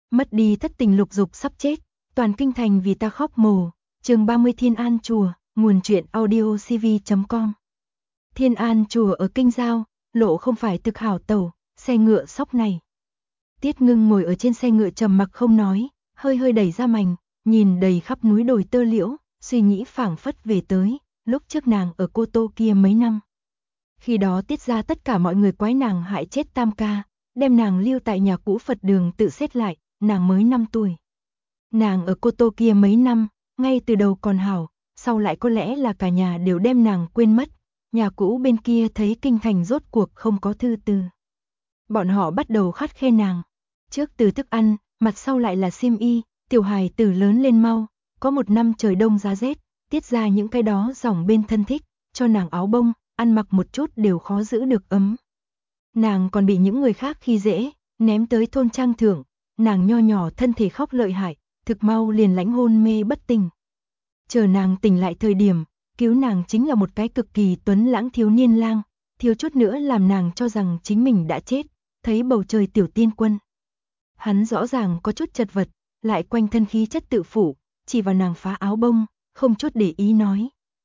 Mất đi thất tình lục dục sắp chết, toàn kinh thành vì ta khóc mồ. Chương 30 Thiên An Chùa, nguồn truyện audiocv.com. Thiên An Chùa ở Kinh Giao, lộ không phải thực hảo tàu, xe ngựa sóc này. Tiết Ngưng ngồi ở trên xe ngựa trầm mặc không nói, hơi hơi đẩy ra mành, nhìn đầy khắp núi đồi tơ liễu, suy nghĩ phảng phất về tới lúc trước nàng ở Cô Tô kia mấy năm. Khi đó Tiết ra tất cả mọi người quái nàng hại chết Tam ca, đem nàng lưu tại nhà cũ Phật đường tự xét lại, nàng mới 5 tuổi. Nàng ở Cô Tô kia mấy năm, ngay từ đầu còn hảo, sau lại có lẽ là cả nhà đều đem nàng quên mất, nhà cũ bên kia thấy kinh thành rốt cuộc không có thư từ. Bọn họ bắt đầu khắt khe nàng, trước từ thức ăn, mặt sau lại là xiêm y, tiểu hài tử lớn lên mau, có một năm trời đông giá rét, Tiết ra những cái đó dòng bên thân thích, cho nàng áo bông, ăn mặc một chút đều khó giữ được ấm. Nàng còn bị những người khác khi dễ, ném tới thôn trang thượng, nàng nho nhỏ thân thể khóc lợi hại, thực mau liền lãnh hôn mê bất tỉnh. Chờ nàng tỉnh lại thời điểm, cứu nàng chính là một cái cực kỳ tuấn lãng thiếu niên lang, thiếu chút nữa làm nàng cho rằng chính mình đã chết, thấy bầu trời tiểu tiên quân. Hắn rõ ràng có chút chật vật, lại quanh thân khí chất tự phụ, chỉ vào nàng phá áo bông, không chút để ý nói.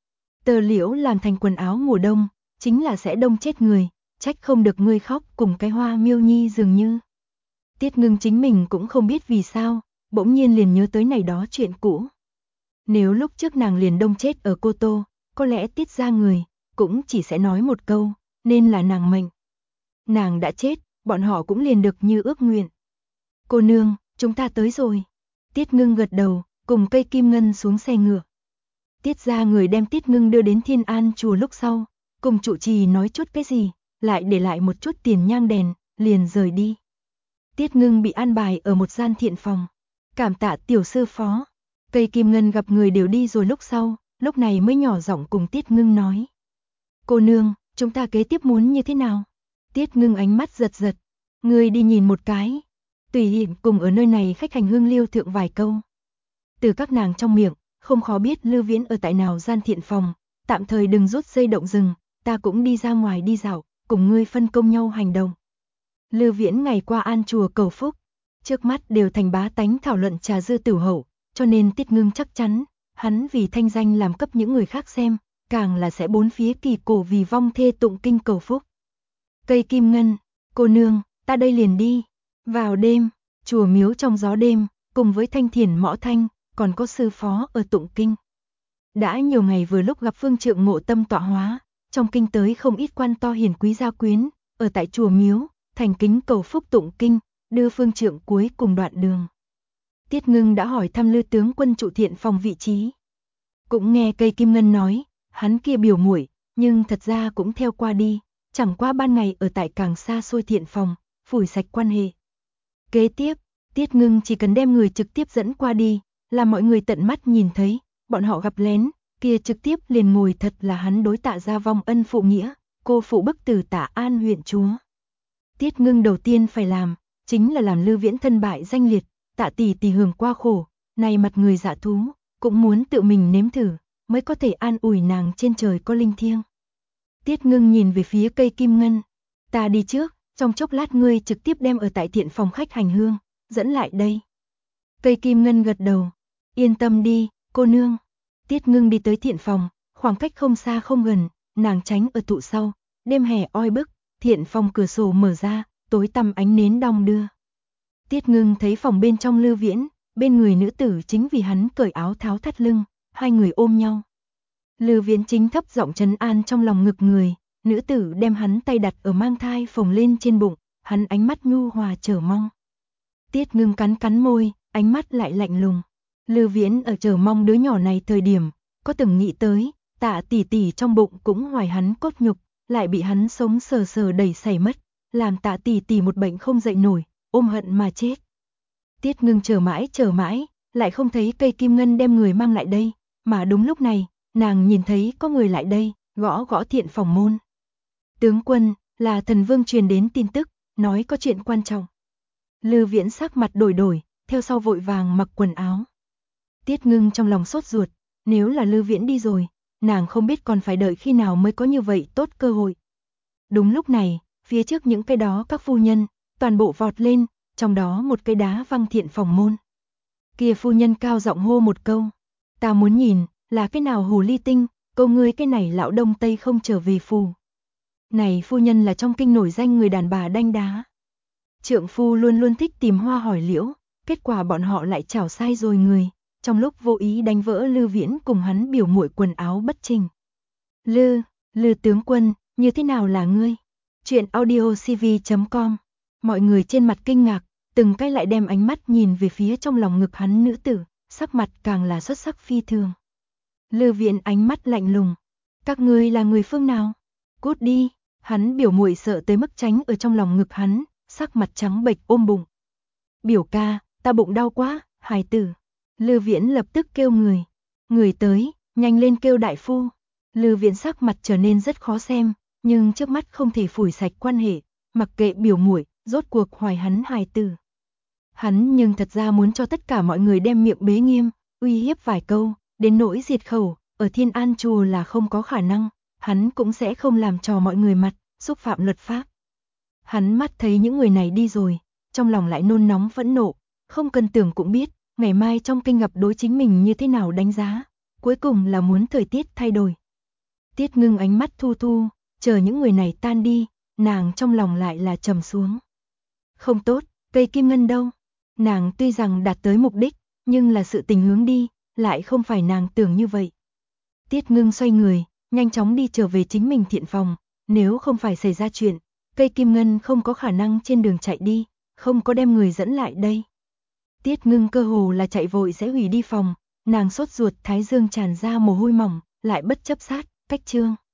Tơ liễu làm thành quần áo mùa đông, chính là sẽ đông chết người, trách không được ngươi khóc cùng cái hoa miêu nhi dường như. Tiết Ngưng chính mình cũng không biết vì sao, bỗng nhiên liền nhớ tới này đó chuyện cũ. Nếu lúc trước nàng liền đông chết ở Cô Tô, có lẽ Tiết ra người, cũng chỉ sẽ nói một câu, nên là nàng mệnh. Nàng đã chết, bọn họ cũng liền được như ước nguyện. Cô nương, chúng ta tới rồi. Tiết Ngưng gật đầu, cùng Cây Kim Ngân xuống xe ngựa. Tiết ra người đem Tiết Ngưng đưa đến Thiên An Chùa lúc sau, cùng trụ trì nói chút cái gì, lại để lại một chút tiền nhang đèn, liền rời đi. Tiết Ngưng bị an bài ở một gian thiện phòng. Cảm tạ tiểu sư phó. Cây Kim Ngân gặp người đều đi rồi lúc sau, lúc này mới nhỏ giọng cùng Tiết Ngưng nói. Cô nương, chúng ta kế tiếp muốn như thế nào? Tiết Ngưng ánh mắt giật giật. Người đi nhìn một cái. Tùy hiện cùng ở nơi này khách hành hương liêu thượng vài câu. Từ các nàng trong miệng, không khó biết Lưu Viễn ở tại nào gian thiện phòng, tạm thời đừng rút dây động rừng, ta cũng đi ra ngoài đi dạo, cùng ngươi phân công nhau hành động. Lưu Viễn ngày qua An Chùa cầu phúc, trước mắt đều thành bá tánh thảo luận trà dư tử hậu, cho nên Tiết Ngưng chắc chắn, hắn vì thanh danh làm cấp những người khác xem, càng là sẽ bốn phía kỳ cổ vì vong thê tụng kinh cầu phúc. Cây Kim Ngân, cô nương, ta đây liền đi. Vào đêm, chùa miếu trong gió đêm, cùng với thanh thiền mõ thanh, còn có sư phó ở tụng kinh. Đã nhiều ngày vừa lúc gặp phương trượng ngộ tâm tọa hóa, trong kinh tới không ít quan to hiền quý gia quyến, ở tại chùa miếu, thành kính cầu phúc tụng kinh, đưa phương trượng cuối cùng đoạn đường. Tiết Ngưng đã hỏi thăm Lư tướng quân trụ thiện phòng vị trí. Cũng nghe Cây Kim Ngân nói, hắn kia biểu muội, nhưng thật ra cũng theo qua đi, chẳng qua ban ngày ở tại càng xa xôi thiện phòng, phủi sạch quan hệ. Kế tiếp, Tiết Ngưng chỉ cần đem người trực tiếp dẫn qua đi, làm mọi người tận mắt nhìn thấy, bọn họ gặp lén, kia trực tiếp liền ngồi thật là hắn đối Tạ gia vong ân phụ nghĩa, cô phụ bức tử Tạ An huyện chúa. Tiết Ngưng đầu tiên phải làm, chính là làm Lưu Viễn thân bại danh liệt, Tạ tỷ tỷ hưởng qua khổ, này mặt người dạ thú, cũng muốn tự mình nếm thử, mới có thể an ủi nàng trên trời có linh thiêng. Tiết Ngưng nhìn về phía Cây Kim Ngân, ta đi trước, trong chốc lát ngươi trực tiếp đem ở tại thiện phòng khách hành hương, dẫn lại đây. Cây Kim Ngân gật đầu, yên tâm đi, cô nương. Tiết Ngưng đi tới thiện phòng, khoảng cách không xa không gần, nàng tránh ở tụ sau, đêm hè oi bức, thiện phòng cửa sổ mở ra, tối tăm ánh nến đong đưa. Tiết Ngưng thấy phòng bên trong Lưu Viễn, bên người nữ tử chính vì hắn cởi áo tháo thắt lưng, hai người ôm nhau. Lưu Viễn chính thấp giọng trấn an trong lòng ngực người, nữ tử đem hắn tay đặt ở mang thai phồng lên trên bụng, hắn ánh mắt nhu hòa chờ mong. Tiết Ngưng cắn cắn môi, ánh mắt lại lạnh lùng. Lưu Viễn ở chờ mong đứa nhỏ này thời điểm, có từng nghĩ tới, Tạ tỷ tỷ trong bụng cũng hoài hắn cốt nhục, lại bị hắn sống sờ sờ đẩy xảy mất, làm Tạ tỷ tỷ một bệnh không dậy nổi, ôm hận mà chết. Tiết Ngưng chờ mãi, lại không thấy Cây Kim Ngân đem người mang lại đây, mà đúng lúc này, nàng nhìn thấy có người lại đây, gõ gõ thiện phòng môn. Tướng quân, là thần vương truyền đến tin tức, nói có chuyện quan trọng. Lưu Viễn sắc mặt đổi, theo sau vội vàng mặc quần áo. Tiết Ngưng trong lòng sốt ruột, nếu là Lưu Viễn đi rồi, nàng không biết còn phải đợi khi nào mới có như vậy tốt cơ hội. Đúng lúc này, phía trước những cái đó các phu nhân, toàn bộ vọt lên, trong đó một cây đá văng thiện phòng môn. Kia phu nhân cao giọng hô một câu, ta muốn nhìn, là cái nào hồ ly tinh, câu ngươi cái này lão đông tây không trở về phù. Này phu nhân là trong kinh nổi danh người đàn bà đanh đá. Trượng phu luôn luôn thích tìm hoa hỏi liễu, kết quả bọn họ lại chảo sai rồi người, trong lúc vô ý đánh vỡ Lư Viễn cùng hắn biểu muội quần áo bất chỉnh. Lư tướng quân, như thế nào là ngươi? Chuyện audio cv.com. Mọi người trên mặt kinh ngạc, từng cái lại đem ánh mắt nhìn về phía trong lòng ngực hắn nữ tử, sắc mặt càng là xuất sắc phi thường. Lư Viễn ánh mắt lạnh lùng, các ngươi là người phương nào? Cút đi, hắn biểu muội sợ tới mức tránh ở trong lòng ngực hắn, sắc mặt trắng bệch ôm bụng. Biểu ca, ta bụng đau quá, hài tử. Lư Viễn lập tức kêu người tới, nhanh lên kêu đại phu. Lư Viễn sắc mặt trở nên rất khó xem, nhưng trước mắt không thể phủi sạch quan hệ, mặc kệ biểu muội, rốt cuộc hoài hắn hài tử. Hắn nhưng thật ra muốn cho tất cả mọi người đem miệng bế nghiêm, uy hiếp vài câu, đến nỗi diệt khẩu, ở Thiên An chùa là không có khả năng, hắn cũng sẽ không làm trò mọi người mặt, xúc phạm luật pháp. Hắn mắt thấy những người này đi rồi, trong lòng lại nôn nóng phẫn nộ, không cần tưởng cũng biết, ngày mai trong kinh gặp đối chính mình như thế nào đánh giá, cuối cùng là muốn thời tiết thay đổi. Tiết Ngưng ánh mắt thu thu, chờ những người này tan đi, nàng trong lòng lại là trầm xuống. Không tốt, cây kim ngân đâu? Nàng tuy rằng đạt tới mục đích, nhưng là sự tình hướng đi, lại không phải nàng tưởng như vậy. Tiết Ngưng xoay người, nhanh chóng đi trở về chính mình thiện phòng, nếu không phải xảy ra chuyện, cây kim ngân không có khả năng trên đường chạy đi, không có đem người dẫn lại đây. Tiết Ngưng cơ hồ là chạy vội sẽ hủy đi phòng, nàng sốt ruột thái dương tràn ra mồ hôi mỏng, lại bất chấp sát, cách trương.